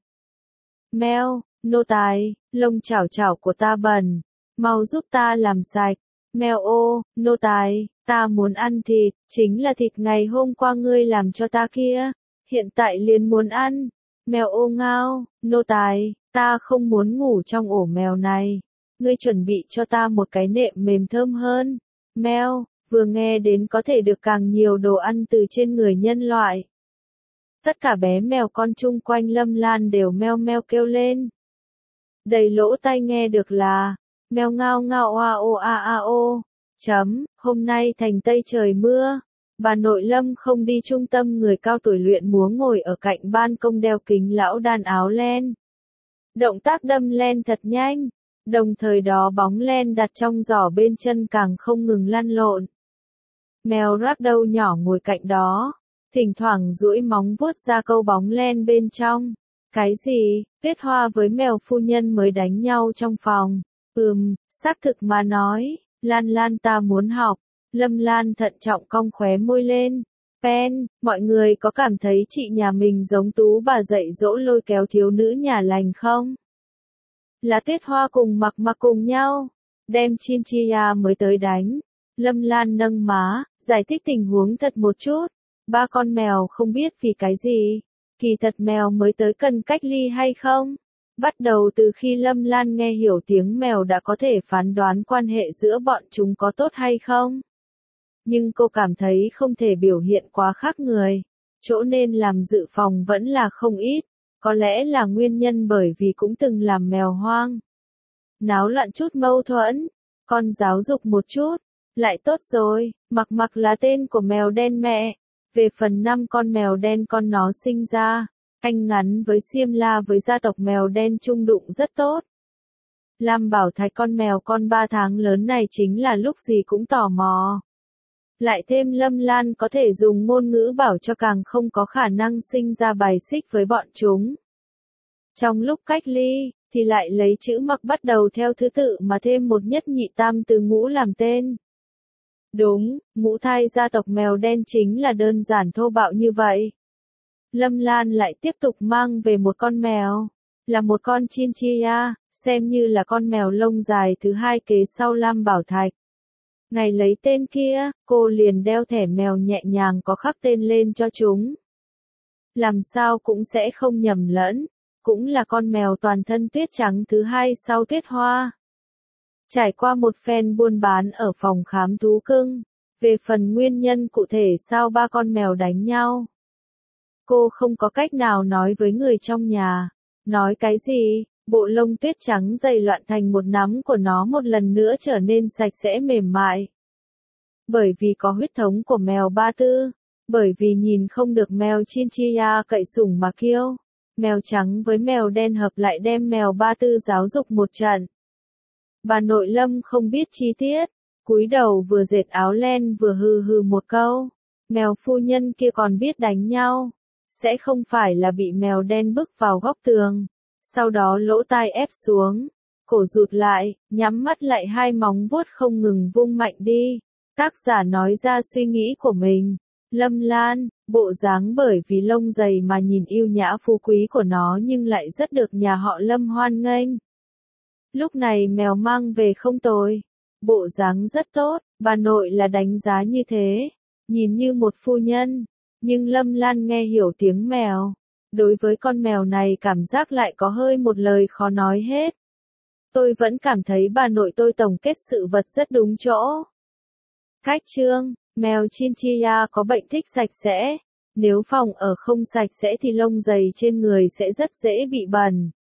Mèo, nô tài, lông chảo chảo của ta bẩn, mau giúp ta làm sạch. Mèo ô, nô tài, ta muốn ăn thịt, chính là thịt ngày hôm qua ngươi làm cho ta kia, hiện tại liền muốn ăn. Mèo ô ngao, nô tài, ta không muốn ngủ trong ổ mèo này, ngươi chuẩn bị cho ta một cái nệm mềm thơm hơn. Mèo, vừa nghe đến có thể được càng nhiều đồ ăn từ trên người nhân loại. Tất cả bé mèo con chung quanh Lâm Lan đều meo meo kêu lên. Đầy lỗ tai nghe được là, mèo ngao ngao oa ô a a ô, chấm, hôm nay thành Tây trời mưa, bà nội Lâm không đi trung tâm người cao tuổi luyện múa ngồi ở cạnh ban công đeo kính lão đan áo len. Động tác đâm len thật nhanh, đồng thời đó bóng len đặt trong giỏ bên chân càng không ngừng lăn lộn. Mèo Ragdoll nhỏ ngồi cạnh đó, thỉnh thoảng duỗi móng vuốt ra câu bóng len bên trong. Cái gì, Tuyết Hoa với mèo phu nhân mới đánh nhau trong phòng. Ừm, xác thực mà nói, Lan Lan ta muốn học. Lâm Lan thận trọng cong khóe môi lên. Pen, mọi người có cảm thấy chị nhà mình giống tú bà dạy dỗ lôi kéo thiếu nữ nhà lành không? Là Tuyết Hoa cùng Mặc Mặc cùng nhau, đem Chinchilla mới tới đánh. Lâm Lan nâng má, giải thích tình huống thật một chút. Ba con mèo không biết vì cái gì. Kỳ thật mèo mới tới cần cách ly hay không? Bắt đầu từ khi Lâm Lan nghe hiểu tiếng mèo đã có thể phán đoán quan hệ giữa bọn chúng có tốt hay không. Nhưng cô cảm thấy không thể biểu hiện quá khác người, chỗ nên làm dự phòng vẫn là không ít, có lẽ là nguyên nhân bởi vì cũng từng làm mèo hoang. Náo loạn chút mâu thuẫn, con giáo dục một chút, lại tốt rồi, Mặc Mặc là tên của mèo đen mẹ. Về phần năm con mèo đen con nó sinh ra, anh ngắn với Xiêm La với gia tộc mèo đen chung đụng rất tốt. Lam Bảo Thạch con mèo con ba tháng lớn này chính là lúc gì cũng tò mò. Lại thêm Lâm Lan có thể dùng ngôn ngữ bảo cho càng không có khả năng sinh ra bài xích với bọn chúng. Trong lúc cách ly, thì lại lấy chữ Mặc bắt đầu theo thứ tự mà thêm một nhất nhị tam từ ngũ làm tên. Đúng, ngũ thai gia tộc mèo đen chính là đơn giản thô bạo như vậy. Lâm Lan lại tiếp tục mang về một con mèo, là một con Chinchilla, xem như là con mèo lông dài thứ hai kế sau Lam Bảo Thạch. Ngày lấy tên kia, cô liền đeo thẻ mèo nhẹ nhàng có khắc tên lên cho chúng. Làm sao cũng sẽ không nhầm lẫn, cũng là con mèo toàn thân tuyết trắng thứ hai sau Tuyết Hoa. Trải qua một phen buôn bán ở phòng khám thú cưng, về phần nguyên nhân cụ thể sao ba con mèo đánh nhau. Cô không có cách nào nói với người trong nhà. Nói cái gì, bộ lông tuyết trắng dày loạn thành một nắm của nó một lần nữa trở nên sạch sẽ mềm mại. Bởi vì có huyết thống của mèo Ba Tư, bởi vì nhìn không được mèo Chinchilla cậy sủng mà kiêu, mèo trắng với mèo đen hợp lại đem mèo Ba Tư giáo dục một trận. Bà nội Lâm không biết chi tiết, cúi đầu vừa dệt áo len vừa hừ hừ một câu, mèo phu nhân kia còn biết đánh nhau, sẽ không phải là bị mèo đen bức vào góc tường, sau đó lỗ tai ép xuống, cổ rụt lại, nhắm mắt lại hai móng vuốt không ngừng vung mạnh đi. Tác giả nói ra suy nghĩ của mình. Lâm Lan, bộ dáng bởi vì lông dày mà nhìn yêu nhã phú quý của nó nhưng lại rất được nhà họ Lâm hoan nghênh. Lúc này mèo mang về không tồi, bộ dáng rất tốt, bà nội là đánh giá như thế, nhìn như một phu nhân, nhưng Lâm Lan nghe hiểu tiếng mèo. Đối với con mèo này cảm giác lại có hơi một lời khó nói hết. Tôi vẫn cảm thấy bà nội tôi tổng kết sự vật rất đúng chỗ. Khách chương, mèo Chinchilla có bệnh thích sạch sẽ. Nếu phòng ở không sạch sẽ thì lông dày trên người sẽ rất dễ bị bẩn.